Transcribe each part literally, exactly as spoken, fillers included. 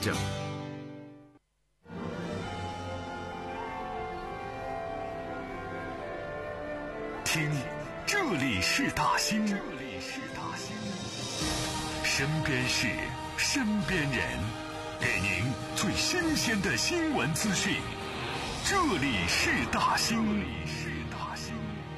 证。听，这里是大兴，这里是大兴，身边事，身边人，给您最新鲜的新闻资讯。这里是大兴，这里是大兴。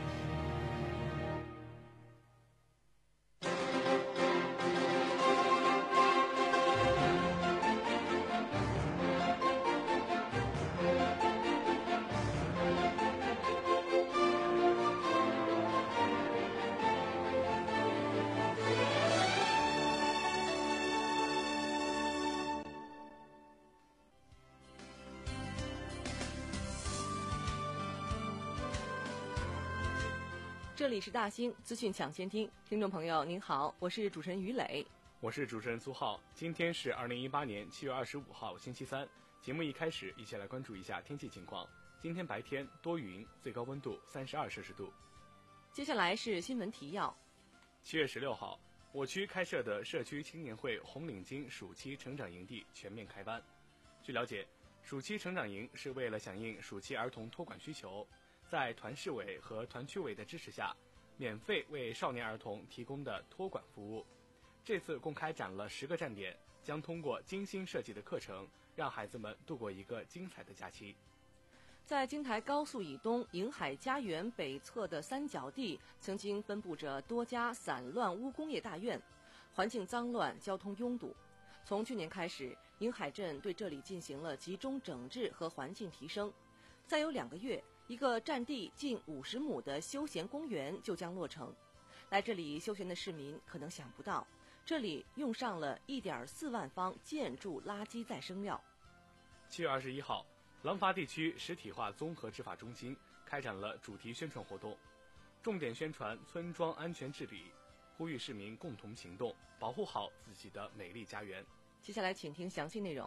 这里是大兴资讯抢先听，听众朋友您好，我是主持人于磊， 我是主持人苏浩。今天是二零一八年七月二十五号星期三，节目一开始一起来关注一下天气情况。今天白天多云，最高温度三十二摄氏度。 接下来是新闻提要。 七月十六号，我区开设的社区青年会红领巾暑期成长营地全面开班。据了解，暑期成长营是为了响应暑期儿童托管需求，在团市委和团区委的支持下，免费为少年儿童提供的托管服务。这次共开展了十个站点，将通过精心设计的课程，让孩子们度过一个精彩的假期。 在京台高速以东瀛海家园北侧的三角地，曾经分布着多家散乱屋工业大院，环境脏乱，交通拥堵。从去年开始，瀛海镇对这里进行了集中整治和环境提升。再有两个月，一个占地近五十亩的休闲公园就将落成。来这里休闲的市民可能想不到，这里用上了 一点四万方建筑垃圾再生料。 七月二十一号，廊坊地区实体化综合执法中心开展了主题宣传活动，重点宣传村庄安全治理，呼吁市民共同行动，保护好自己的美丽家园。 接下来请听详细内容。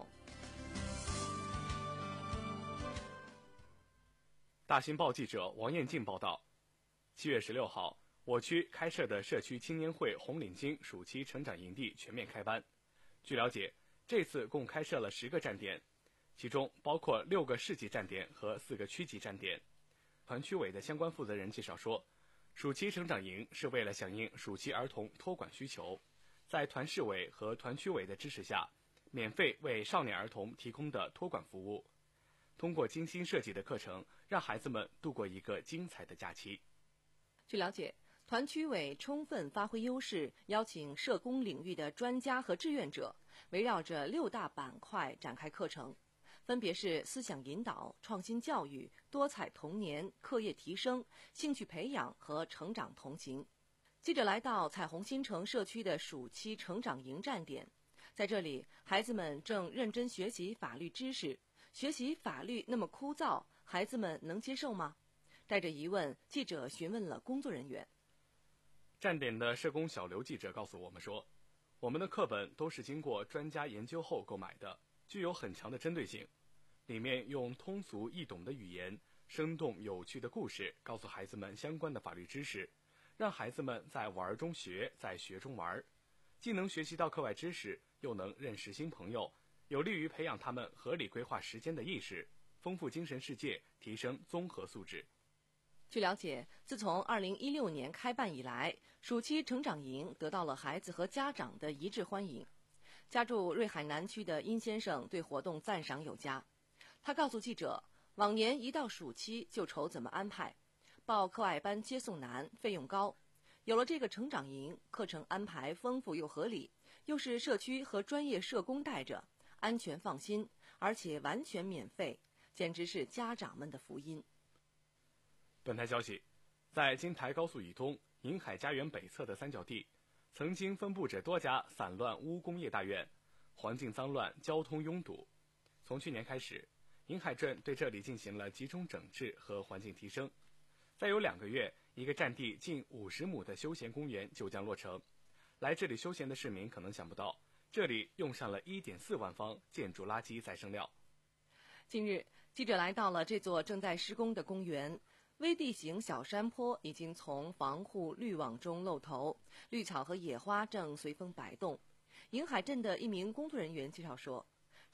大新报记者王艳静报道，七月十六号，我区开设的社区青年会红领巾暑期成长营地全面开班。据了解，这次共开设了十个站点，其中包括六个市级站点和四个区级站点。团区委的相关负责人介绍说，暑期成长营是为了响应暑期儿童托管需求，在团市委和团区委的支持下，免费为少年儿童提供的托管服务。通过精心设计的课程，让孩子们度过一个精彩的假期。 据了解，团区委充分发挥优势，邀请社工领域的专家和志愿者，围绕着六大板块展开课程，分别是思想引导、创新教育、多彩童年、课业提升、兴趣培养和成长同行。记者来到彩虹新城社区的暑期成长营站点，在这里，孩子们正认真学习法律知识。学习法律那么枯燥，孩子们能接受吗？带着疑问，记者询问了工作人员。 站点的社工小刘记者告诉我们说，我们的课本都是经过专家研究后购买的，具有很强的针对性，里面用通俗易懂的语言，生动有趣的故事，告诉孩子们相关的法律知识，让孩子们在玩中学，在学中玩，既能学习到课外知识，又能认识新朋友，有利于培养他们合理规划时间的意识，丰富精神世界，提升综合素质。 据了解，自从二零一六年开办以来，暑期成长营得到了孩子和家长的一致欢迎。家住瑞海南区的殷先生对活动赞赏有加。他告诉记者，往年一到暑期就愁怎么安排，报课外班接送难，费用高。有了这个成长营，课程安排丰富又合理，又是社区和专业社工带着，安全放心，而且完全免费，简直是家长们的福音。 本台消息，在京台高速以东瀛海家园北侧的三角地，曾经分布着多家散乱屋工业大院，环境脏乱，交通拥堵。从去年开始，瀛海镇对这里进行了集中整治和环境提升。再有两个月，一个占地近五十亩的休闲公园就将落成。来这里休闲的市民可能想不到，这里用上了 一点四万方建筑垃圾再生料。 近日，记者来到了这座正在施工的公园，微地形小山坡已经从防护滤网中露头，绿草和野花正随风摆动。瀛海镇的一名工作人员介绍说，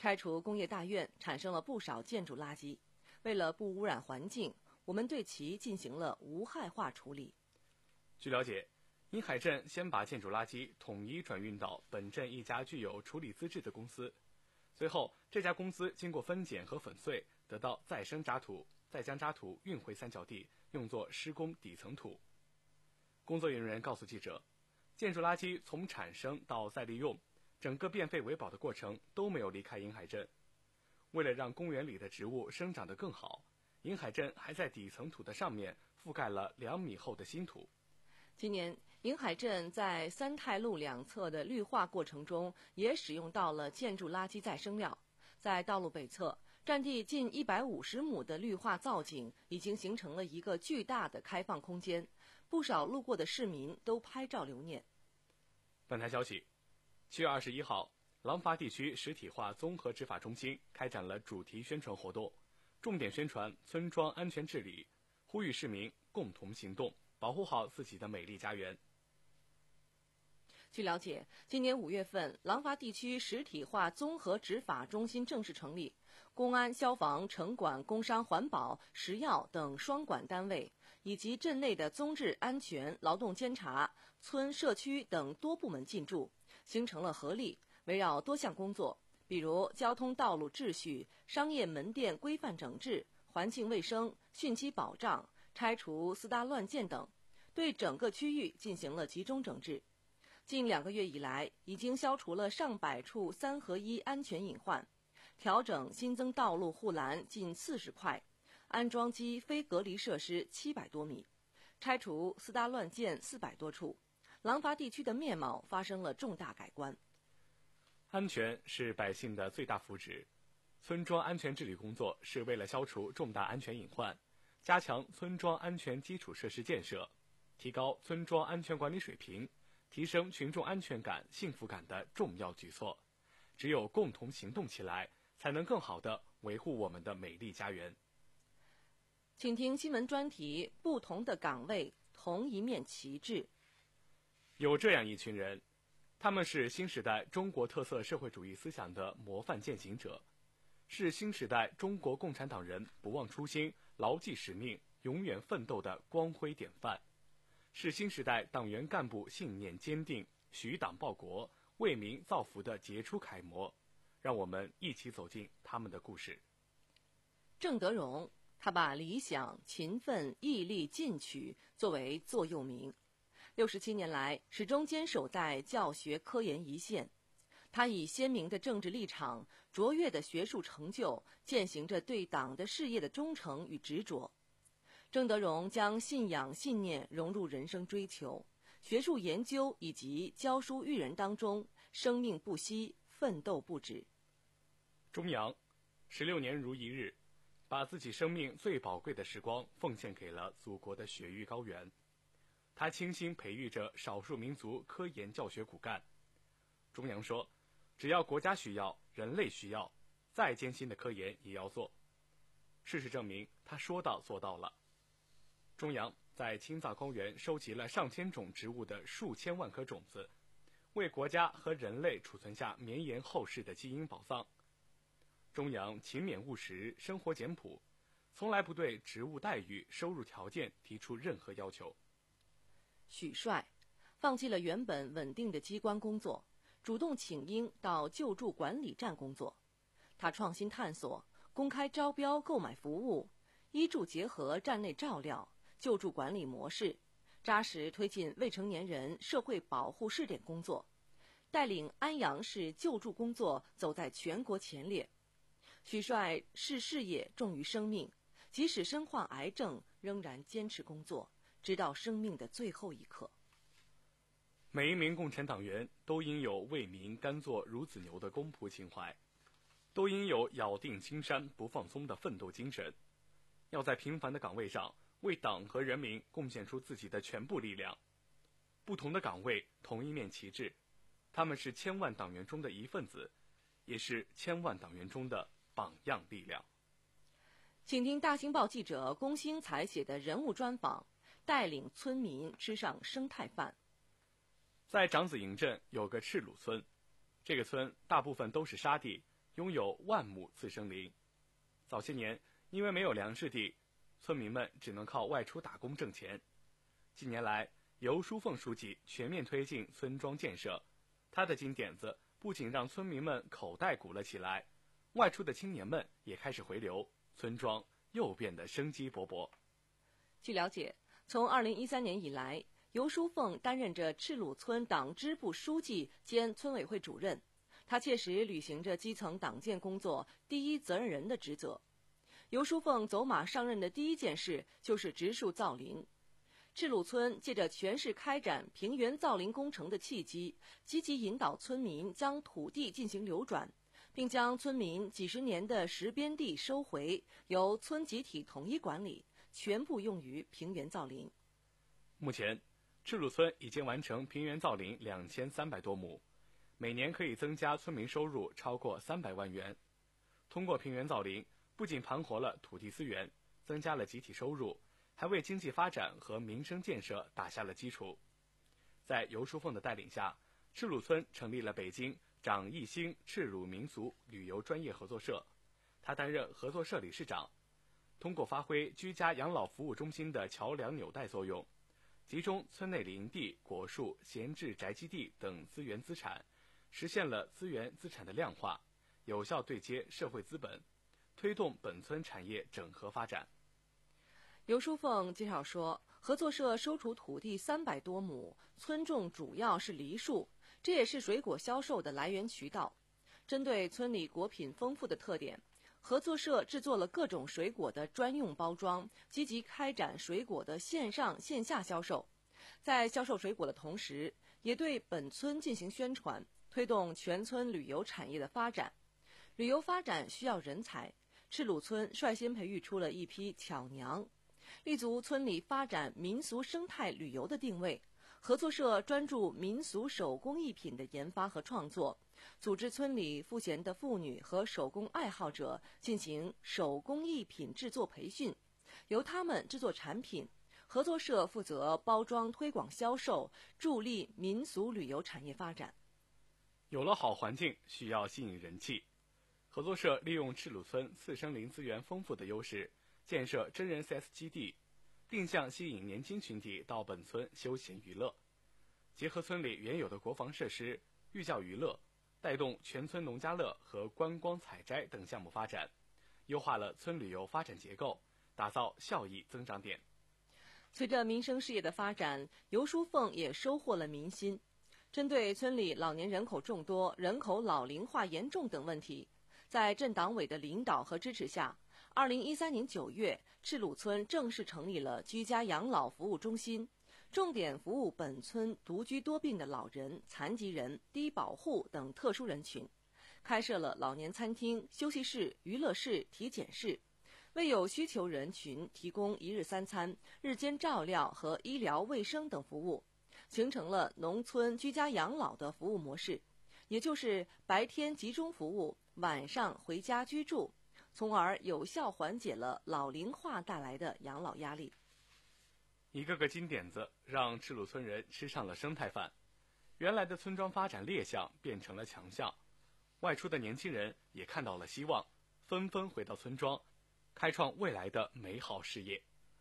拆除工业大院产生了不少建筑垃圾，为了不污染环境，我们对其进行了无害化处理。 据了解，银海镇先把建筑垃圾统一转运到本镇一家具有处理资质的公司，随后这家公司经过分拣和粉碎，得到再生渣土，再将渣土运回三角地，用作施工底层土。工作人员告诉记者，建筑垃圾从产生到再利用，整个变废为宝的过程都没有离开银海镇。为了让公园里的植物生长得更好，银海镇还在底层土的上面覆盖了两米厚的新土。 今年，银海镇在三泰路两侧的绿化过程中，也使用到了建筑垃圾再生料。在道路北侧，占地近一百五十亩的绿化造景已经形成了一个巨大的开放空间，不少路过的市民都拍照留念。 本台消息，七月二十一号，廊坊地区实体化综合执法中心开展了主题宣传活动，重点宣传村庄安全治理，呼吁市民共同行动，保护好自己的美丽家园。 据了解，今年五月份，廊坊地区实体化综合执法中心正式成立，公安、消防、城管、工商、环保、食药等双管单位，以及镇内的综治、安全、劳动监察、村社区等多部门进驻，形成了合力，围绕多项工作，比如交通道路秩序、商业门店规范整治、环境卫生、汛期保障、拆除私搭乱建等，对整个区域进行了集中整治。近两个月以来，已经消除了上百处三合一安全隐患，调整新增道路护栏近四十块，安装机非隔离设施七百多米，拆除私搭乱建四百多处，廊坊地区的面貌发生了重大改观。 安全是百姓的最大福祉，村庄安全治理工作是为了消除重大安全隐患，加强村庄安全基础设施建设，提高村庄安全管理水平，提升群众安全感、幸福感的重要举措。只有共同行动起来，才能更好地维护我们的美丽家园。 请听新闻专题：不同的岗位，同一面旗帜。 有这样一群人，他们是新时代中国特色社会主义思想的模范践行者，是新时代中国共产党人不忘初心、牢记使命、永远奋斗的光辉典范，是新时代党员干部信念坚定、许党报国、为民造福的杰出楷模。让我们一起走进他们的故事。 郑德荣，他把理想、勤奋、毅力、进取作为座右铭，六十七年来始终坚守在教学科研一线。他以鲜明的政治立场、卓越的学术成就，践行着对党的事业的忠诚与执着。郑德荣将信仰信念融入人生追求、学术研究以及教书育人当中，生命不息，奋斗不止。 钟扬，十六年如一日，把自己生命最宝贵的时光奉献给了祖国的雪域高原。他倾心培育着少数民族科研教学骨干。钟扬说，只要国家需要，人类需要，再艰辛的科研也要做。事实证明，他说到做到了。钟扬在青藏高原收集了上千种植物的数千万颗种子，为国家和人类储存下绵延后世的基因宝藏。钟扬勤勉务实，生活简朴，从来不对职务待遇、收入条件提出任何要求。 许帅放弃了原本稳定的机关工作，主动请缨到救助管理站工作。他创新探索，公开招标购买服务，医助结合站内照料、救助管理模式，扎实推进未成年人社会保护试点工作，带领安阳市救助工作走在全国前列。许帅视事业重于生命，即使身患癌症，仍然坚持工作，直到生命的最后一刻。 每一名共产党员都应有为民甘做孺子牛的公仆情怀，都应有咬定青山不放松的奋斗精神，要在平凡的岗位上为党和人民贡献出自己的全部力量。不同的岗位，同一面旗帜，他们是千万党员中的一份子，也是千万党员中的榜样力量。 请听大新报记者龚兴采写的人物专访，带领村民吃上生态饭。 在长子营镇有个赤鲁村，这个村大部分都是沙地， 拥有万亩次生林。早些年，因为没有粮食地，村民们只能靠外出打工挣钱。近年来，由书凤书记全面推进村庄建设，他的金点子不仅让村民们口袋鼓了起来，外出的青年们也开始回流，村庄又变得生机勃勃。 据了解，从二零一三年以来，尤书凤担任着赤鲁村党支部书记兼村委会主任，他切实履行着基层党建工作第一责任人的职责。尤书凤走马上任的第一件事就是植树造林。赤鲁村借着全市开展平原造林工程的契机，积极引导村民将土地进行流转，并将村民几十年的实边地收回，由村集体统一管理，全部用于平原造林。 目前，赤鲁村已经完成平原造林两千三百多亩，每年可以增加村民收入超过三百万元。通过平原造林，不仅盘活了土地资源，增加了集体收入，还为经济发展和民生建设打下了基础。在尤书凤的带领下，赤鲁村成立了北京长义兴赤鲁民俗旅游专业合作社，他担任合作社理事长。通过发挥居家养老服务中心的桥梁纽带作用，集中村内林地、果树、闲置宅基地等资源资产，实现了资源资产的量化，有效对接社会资本，推动本村产业整合发展。 尤书凤介绍说，合作社收储土地三百多亩，村种主要是梨树，这也是水果销售的来源渠道。针对村里果品丰富的特点，合作社制作了各种水果的专用包装，积极开展水果的线上线下销售。在销售水果的同时，也对本村进行宣传，推动全村旅游产业的发展。旅游发展需要人才，赤鲁村率先培育出了一批巧娘，立足村里发展民俗生态旅游的定位。合作社专注民俗手工艺品的研发和创作，组织村里赋闲的妇女和手工爱好者进行手工艺品制作培训，由他们制作产品，合作社负责包装推广销售，助力民俗旅游产业发展。 有了好环境，需要吸引人气。合作社利用赤鲁村次生林资源丰富的优势，建设真人 C S 基地，定向吸引年轻群体到本村休闲娱乐，结合村里原有的国防设施、寓教于乐，带动全村农家乐和观光采摘等项目发展，优化了村旅游发展结构，打造效益增长点。 随着民生事业的发展，尤书凤也收获了民心。针对村里老年人口众多、人口老龄化严重等问题，在镇党委的领导和支持下，二零一三年九月，赤鲁村正式成立了居家养老服务中心，重点服务本村独居多病的老人、残疾人、低保户等特殊人群，开设了老年餐厅、休息室、娱乐室、体检室，为有需求人群提供一日三餐、日间照料和医疗卫生等服务，形成了农村居家养老的服务模式，也就是白天集中服务，晚上回家居住，从而有效缓解了老龄化带来的养老压力。 一个个金点子让赤鲁村人吃上了生态饭，原来的村庄发展劣项变成了强项，外出的年轻人也看到了希望，纷纷回到村庄，开创未来的美好事业。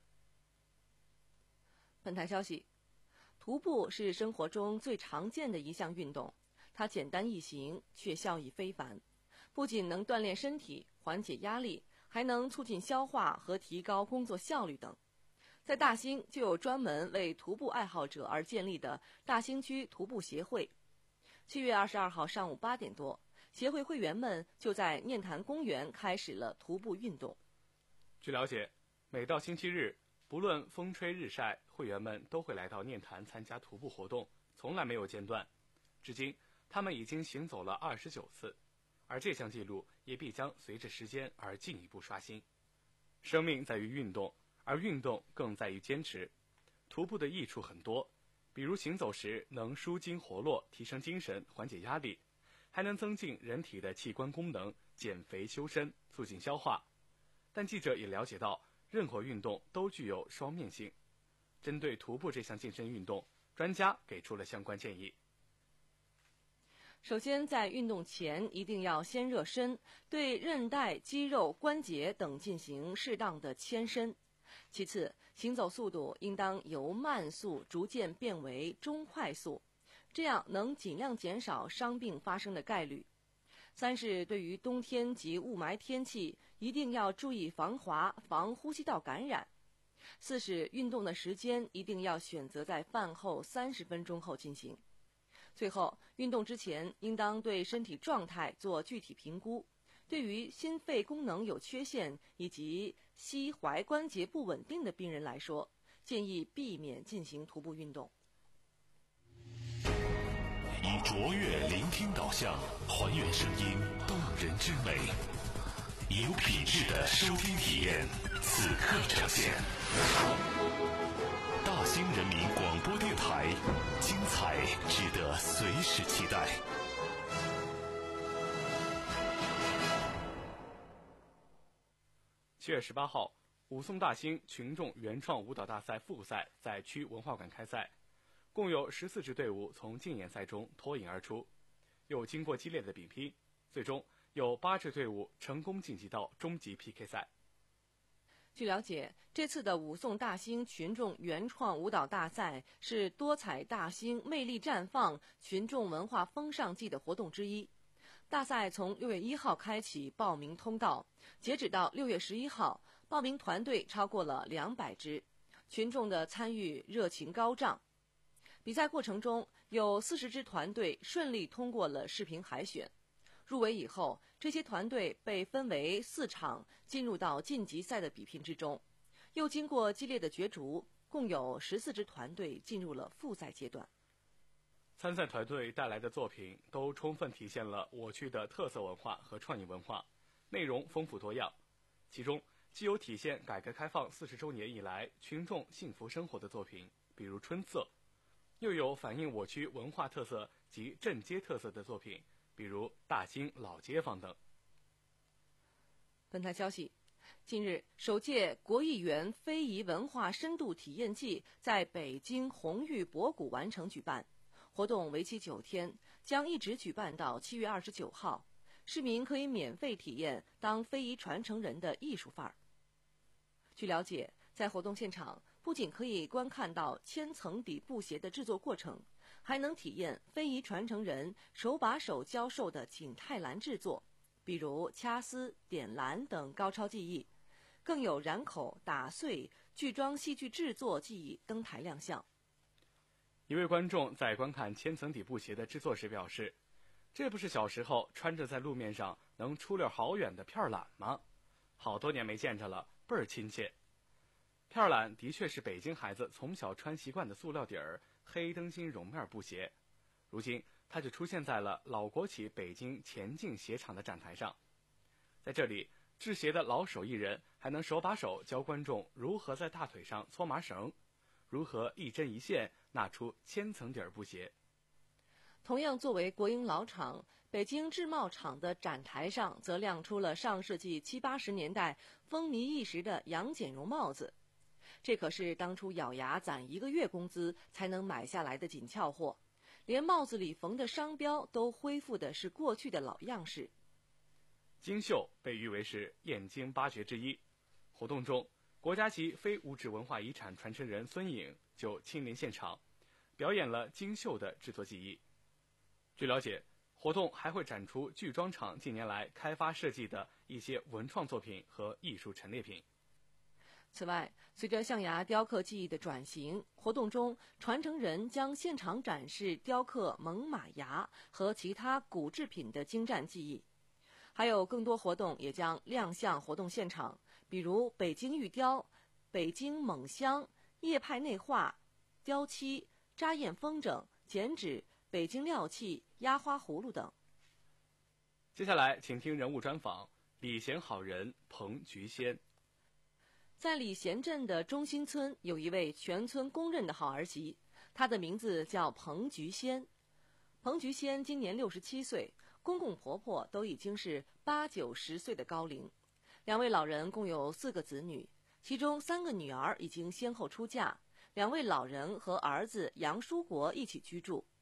本台消息，徒步是生活中最常见的一项运动，它简单易行，却效益非凡，不仅能锻炼身体、缓解压力，还能促进消化和提高工作效率等。在大兴就有专门为徒步爱好者而建立的大兴区徒步协会。七月二十二号上午八点多，协会会员们就在念坛公园开始了徒步运动。 据了解，每到星期日，不论风吹日晒，会员们都会来到念坛参加徒步活动，从来没有间断。至今，他们已经行走了二十九次，而这项记录也必将随着时间而进一步刷新。生命在于运动，而运动更在于坚持。徒步的益处很多，比如行走时能舒筋活络，提升精神，缓解压力，还能增进人体的器官功能，减肥修身，促进消化。但记者也了解到，任何运动都具有双面性。针对徒步这项健身运动，专家给出了相关建议。 首先，在运动前一定要先热身，对韧带、肌肉、关节等进行适当的牵伸。其次，行走速度应当由慢速逐渐变为中快速，这样能尽量减少伤病发生的概率。三是对于冬天及雾霾天气，一定要注意防滑，防呼吸道感染。四是运动的时间一定要选择在饭后三十分钟后进行。最后，运动之前应当对身体状态做具体评估。对于心肺功能有缺陷以及膝踝关节不稳定的病人来说，建议避免进行徒步运动。 以卓越聆听导向，还原声音动人之美，以有品质的收听体验，此刻呈现。大兴人民广播电台，精彩值得随时期待。 七月十八号，武颂大兴群众原创舞蹈大赛复赛在区文化馆开赛，共有十四支队伍从竞演赛中脱颖而出，又经过激烈的比拼，最终有八支队伍成功晋级到终极 P K 赛。 据了解，这次的武颂大兴群众原创舞蹈大赛是多彩大兴、魅力绽放群众文化风尚季的活动之一。大赛从六月一号开启报名通道，截止到六月十一号，报名团队超过了两百支，群众的参与热情高涨。比赛过程中，有四十支团队顺利通过了视频海选。入围以后，这些团队被分为四场，进入到晋级赛的比拼之中。又经过激烈的角逐，共有十四支团队进入了复赛阶段。 参赛团队带来的作品都充分体现了我区的特色文化和创意文化，内容丰富多样。其中既有体现改革开放四十周年以来群众幸福生活的作品，比如春色，又有反映我区文化特色及镇街特色的作品，比如大兴老街坊等。 本台消息，近日，首届国艺园非遗文化深度体验季在北京红玉博古完成举办，活动为期九天，将一直举办到七月二十九号。市民可以免费体验当非遗传承人的艺术范儿。据了解，在活动现场，不仅可以观看到千层底布鞋的制作过程，还能体验非遗传承人手把手教授的景泰蓝制作，比如掐丝、点蓝等高超技艺，更有染口、打碎、剧装戏剧制作技艺登台亮相。 一位观众在观看千层底布鞋的制作时表示，这不是小时候穿着在路面上能出溜好远的片懒吗？好多年没见着了，倍儿亲切。片懒的确是北京孩子从小穿习惯的塑料底儿黑灯芯绒面布鞋，如今它就出现在了老国企北京前进鞋厂的展台上。在这里，制鞋的老手艺人还能手把手教观众如何在大腿上搓麻绳，如何一针一线纳出千层底儿布鞋。 同样作为国营老厂，北京制帽厂的展台上则亮出了上世纪七八十年代风靡一时的杨剪绒帽子。这可是当初咬牙攒一个月工资才能买下来的紧俏货，连帽子里缝的商标都恢复的是过去的老样式。 京绣被誉为是燕京八绝之一，活动中，国家级非物质文化遗产传承人孙颖就亲临现场，表演了京绣的制作技艺。据了解，活动还会展出剧装厂近年来开发设计的一些文创作品和艺术陈列品。 此外，随着象牙雕刻技艺的转型，活动中传承人将现场展示雕刻猛犸牙和其他古制品的精湛技艺。还有更多活动也将亮相活动现场，比如北京玉雕、北京锰香、叶派内画、雕漆、扎砚风筝、剪纸、北京料器、压花葫芦等。 接下来请听人物专访，礼贤好人彭菊仙。 在礼贤镇的中心村有一位全村公认的好儿媳，她的名字叫彭菊仙。彭菊仙今年六十七岁，公公婆婆都已经是八九十岁的高龄。两位老人共有四个子女，其中三个女儿已经先后出嫁，两位老人和儿子杨书国一起居住。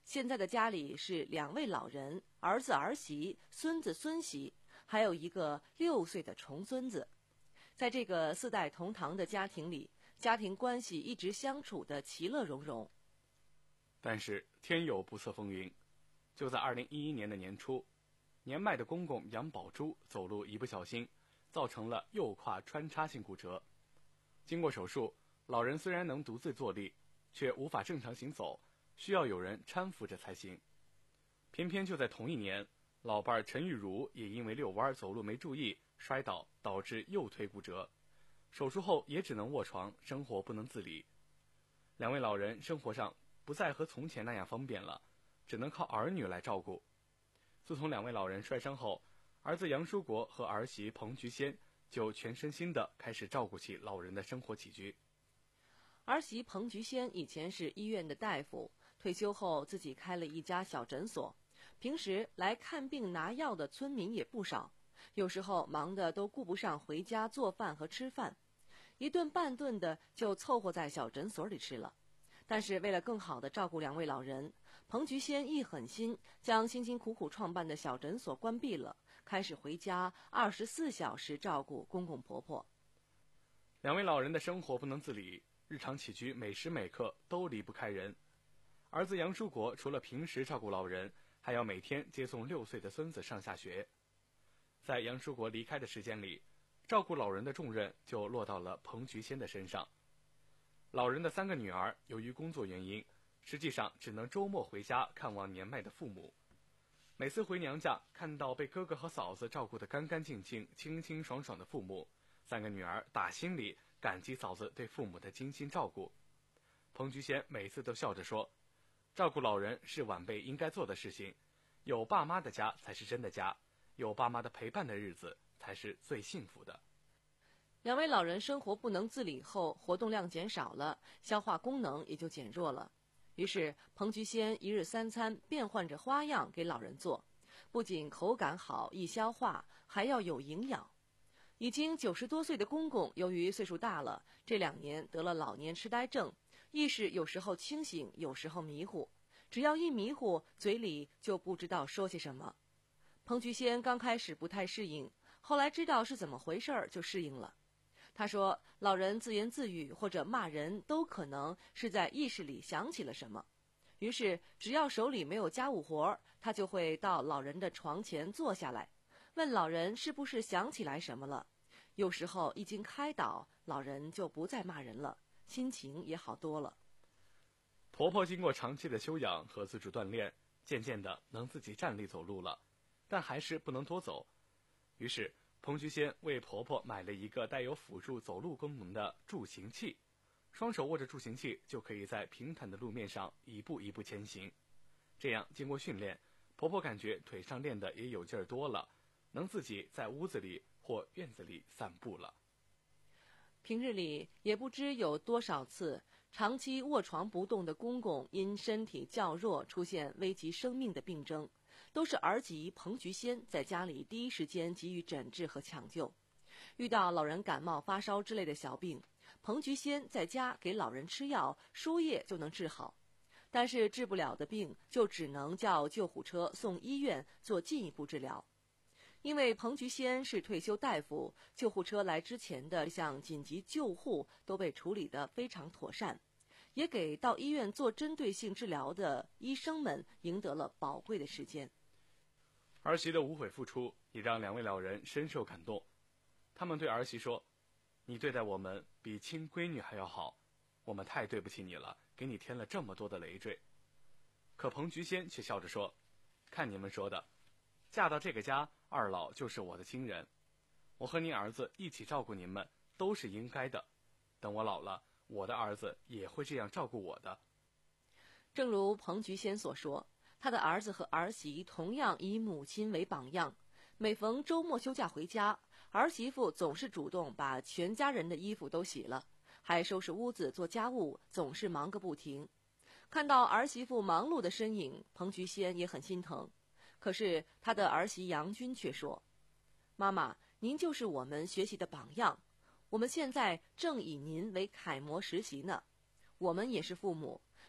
现在的家里是两位老人，儿子儿媳，孙子孙媳，还有一个六岁的重孙子。在这个四代同堂的家庭里，家庭关系一直相处的其乐融融。 但是天有不测风云，就在二零一一年的年初，年迈的公公杨宝珠走路一不小心，造成了右胯穿插性骨折。经过手术，老人虽然能独自坐立，却无法正常行走，需要有人搀扶着才行。偏偏就在同一年，老伴陈玉茹也因为遛弯走路没注意摔倒，导致右腿骨折，手术后也只能卧床，生活不能自理。两位老人生活上不再和从前那样方便了，只能靠儿女来照顾。自从两位老人摔伤后，儿子杨书国和儿媳彭菊仙就全身心地开始照顾起老人的生活起居。 儿媳彭菊仙以前是医院的大夫，退休后自己开了一家小诊所，平时来看病拿药的村民也不少，有时候忙得都顾不上回家做饭和吃饭，一顿半顿的就凑合在小诊所里吃了。但是为了更好地照顾两位老人，彭菊仙一狠心，将辛辛苦苦创办的小诊所关闭了，开始回家二十四小时照顾公公婆婆。 两位老人的生活不能自理，日常起居每时每刻都离不开人。儿子杨书国除了平时照顾老人，还要每天接送六岁的孙子上下学。在杨书国离开的时间里，照顾老人的重任就落到了彭菊仙的身上。老人的三个女儿由于工作原因，实际上只能周末回家看望年迈的父母。每次回娘家，看到被哥哥和嫂子照顾得干干净净、清清爽爽的父母，三个女儿打心里感激嫂子对父母的精心照顾。彭菊仙每次都笑着说，照顾老人是晚辈应该做的事情，有爸妈的家才是真的家，有爸妈的陪伴的日子才是最幸福的。 两位老人生活不能自理后，活动量减少了，消化功能也就减弱了。于是彭菊仙一日三餐变换着花样给老人做，不仅口感好易消化，还要有营养。已经九十多岁的公公由于岁数大了，这两年得了老年痴呆症，意识有时候清醒，有时候迷糊，只要一迷糊，嘴里就不知道说些什么。彭菊仙刚开始不太适应，后来知道是怎么回事儿就适应了。他说，老人自言自语或者骂人都可能是在意识里想起了什么，于是只要手里没有家务活，他就会到老人的床前坐下来，问老人是不是想起来什么了。有时候一经开导，老人就不再骂人了，心情也好多了。 婆婆经过长期的休养和自主锻炼，渐渐的能自己站立走路了，但还是不能多走。于是彭菊仙为婆婆买了一个带有辅助走路功能的助行器，双手握着助行器就可以在平坦的路面上一步一步前行。这样经过训练，婆婆感觉腿上练得也有劲儿多了，能自己在屋子里或院子里散步了。 平日里也不知有多少次，长期卧床不动的公公因身体较弱出现危及生命的病症，都是儿媳彭菊仙在家里第一时间给予诊治和抢救。遇到老人感冒发烧之类的小病，彭菊仙在家给老人吃药，输液就能治好，但是治不了的病就只能叫救护车送医院做进一步治疗。因为彭菊仙是退休大夫，救护车来之前的像紧急救护都被处理得非常妥善，也给到医院做针对性治疗的医生们赢得了宝贵的时间。 儿媳的无悔付出也让两位老人深受感动。他们对儿媳说，你对待我们比亲闺女还要好，我们太对不起你了，给你添了这么多的累赘。可彭菊仙却笑着说，看你们说的，嫁到这个家，二老就是我的亲人，我和您儿子一起照顾您们都是应该的，等我老了，我的儿子也会这样照顾我的。 正如彭菊仙所说，他的儿子和儿媳同样以母亲为榜样，每逢周末休假回家，儿媳妇总是主动把全家人的衣服都洗了，还收拾屋子做家务，总是忙个不停。看到儿媳妇忙碌的身影，彭菊仙也很心疼。可是他的儿媳杨军却说，妈妈，您就是我们学习的榜样，我们现在正以您为楷模实习呢。我们也是父母，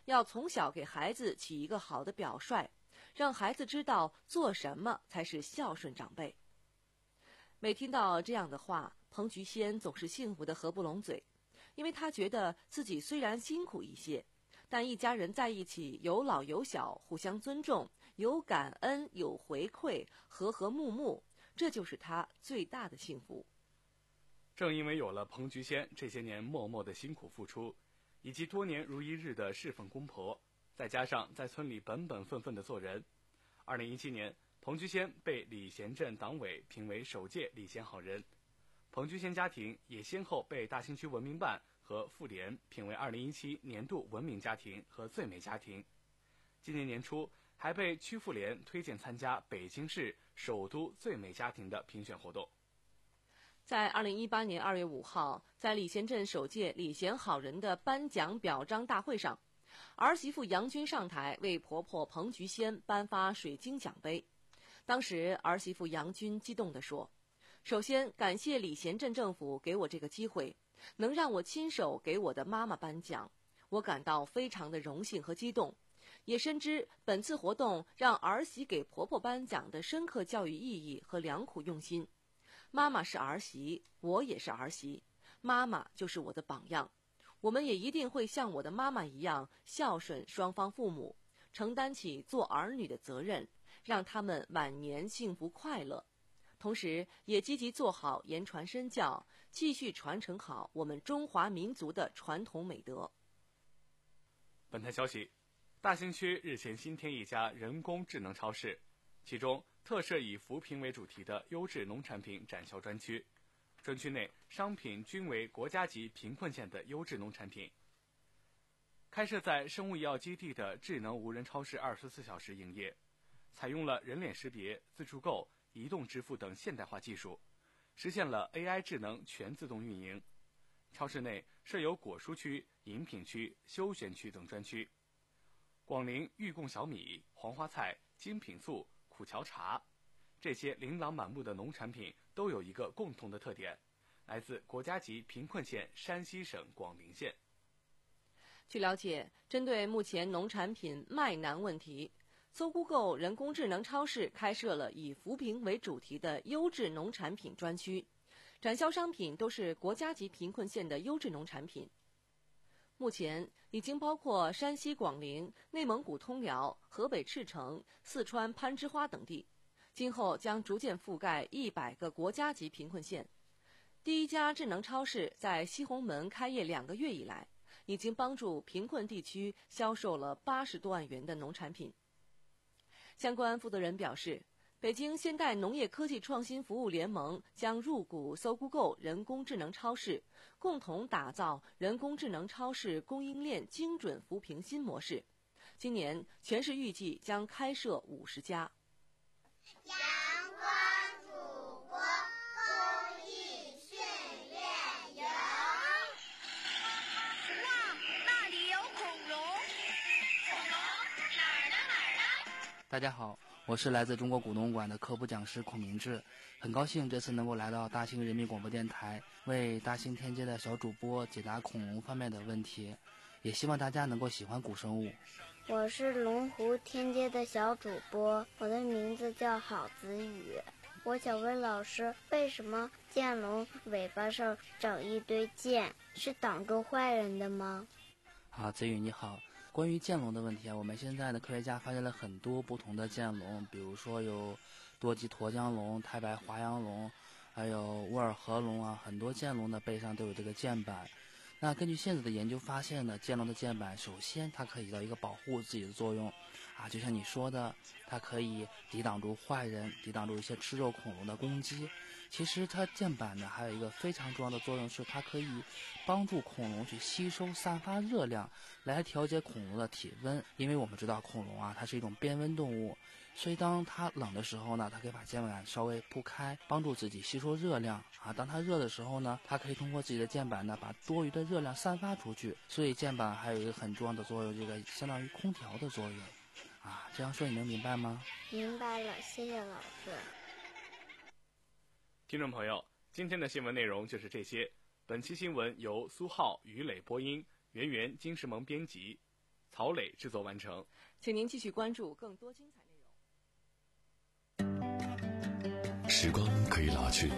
要从小给孩子起一个好的表率，让孩子知道做什么才是孝顺长辈。每听到这样的话，彭菊仙总是幸福得合不拢嘴，因为她觉得自己虽然辛苦一些，但一家人在一起有老有小，互相尊重，有感恩有回馈，和和睦睦，这就是她最大的幸福。 正因为有了彭菊仙这些年默默的辛苦付出，以及多年如一日的侍奉公婆，再加上在村里本本分分的做人，二零一七年彭菊仙被礼贤镇党委评为首届礼贤好人。彭菊仙家庭也先后被大兴区文明办和妇联评为二零一七年度文明家庭和最美家庭。今年年初还被区妇联推荐参加北京市首都最美家庭的评选活动。 在二零一八年二月五号，在礼贤镇首届礼贤好人的颁奖表彰大会上，儿媳妇杨军上台为婆婆彭菊仙颁发水晶奖杯。当时儿媳妇杨军激动地说，首先感谢礼贤镇政府给我这个机会，能让我亲手给我的妈妈颁奖，我感到非常的荣幸和激动，也深知本次活动让儿媳给婆婆颁奖的深刻教育意义和良苦用心。妈妈是儿媳，我也是儿媳，妈妈就是我的榜样，我们也一定会像我的妈妈一样孝顺双方父母，承担起做儿女的责任，让他们晚年幸福快乐，同时也积极做好言传身教，继续传承好我们中华民族的传统美德。 本台消息，大兴区日前新添一家人工智能超市，其中特设以扶贫为主题的优质农产品展销专区，专区内商品均为国家级贫困县的优质农产品。开设在生物医药基地的智能无人超市二十四小时营业，采用了人脸识别、自助购、移动支付等现代化技术，实现了 A I 智能全自动运营。超市内设有果蔬区、饮品区、休闲区等专区。广陵玉贡小米、黄花菜、精品醋、苦荞茶，这些琳琅满目的农产品都有一个共同的特点，来自国家级贫困县山西省广陵县。 据了解，针对目前农产品卖难问题，搜菇购人工智能超市开设了以扶贫为主题的优质农产品专区，展销商品都是国家级贫困县的优质农产品。目前已经包括山西广陵、内蒙古通辽、河北赤城、四川攀枝花等地，今后将逐渐覆盖一百个国家级贫困县。第一家智能超市在西红门开业两个月以来，已经帮助贫困地区销售了八十多万元的农产品。相关负责人表示，北京现代农业科技创新服务联盟将入股搜菇购人工智能超市，共同打造人工智能超市供应链精准扶贫新模式。今年全市预计将开设五十家。 阳光祖国公益训练营。 哇，那里有恐龙！恐龙哪儿呢哪儿呢？ 大家好，我是来自中国古农馆的科普讲师孔明志，很高兴这次能够来到大兴人民广播电台，为大兴天街的小主播解答恐龙方面的问题，也希望大家能够喜欢古生物。 我是龙湖天街的小主播，我的名字叫郝子宇。我想问老师，为什么剑龙尾巴上长一堆剑，是挡住坏人的吗？ 好，子宇你好。关于剑龙的问题啊，我们现在的科学家发现了很多不同的剑龙，比如说有多吉沱江龙、太白华阳龙，还有沃尔河龙啊，很多剑龙的背上都有这个剑板。那根据现在的研究发现呢，剑龙的剑板首先它可以起到一个保护自己的作用啊，就像你说的，它可以抵挡住坏人，抵挡住一些吃肉恐龙的攻击。其实它剑板呢还有一个非常重要的作用，是它可以帮助恐龙去吸收散发热量，来调节恐龙的体温。因为我们知道恐龙啊它是一种变温动物，所以当它冷的时候呢，它可以把剑板稍微铺开，帮助自己吸收热量啊。当它热的时候呢，它可以通过自己的剑板呢把多余的热量散发出去。所以剑板还有一个很重要的作用，这个相当于空调的作用啊。这样说你能明白吗？ 明白了，谢谢老师。 听众朋友，今天的新闻内容就是这些。本期新闻由苏浩、于磊播音，圆圆、金世萌编辑，曹曹磊制作完成。 请您继续关注更多精彩内容。 时光可以老去，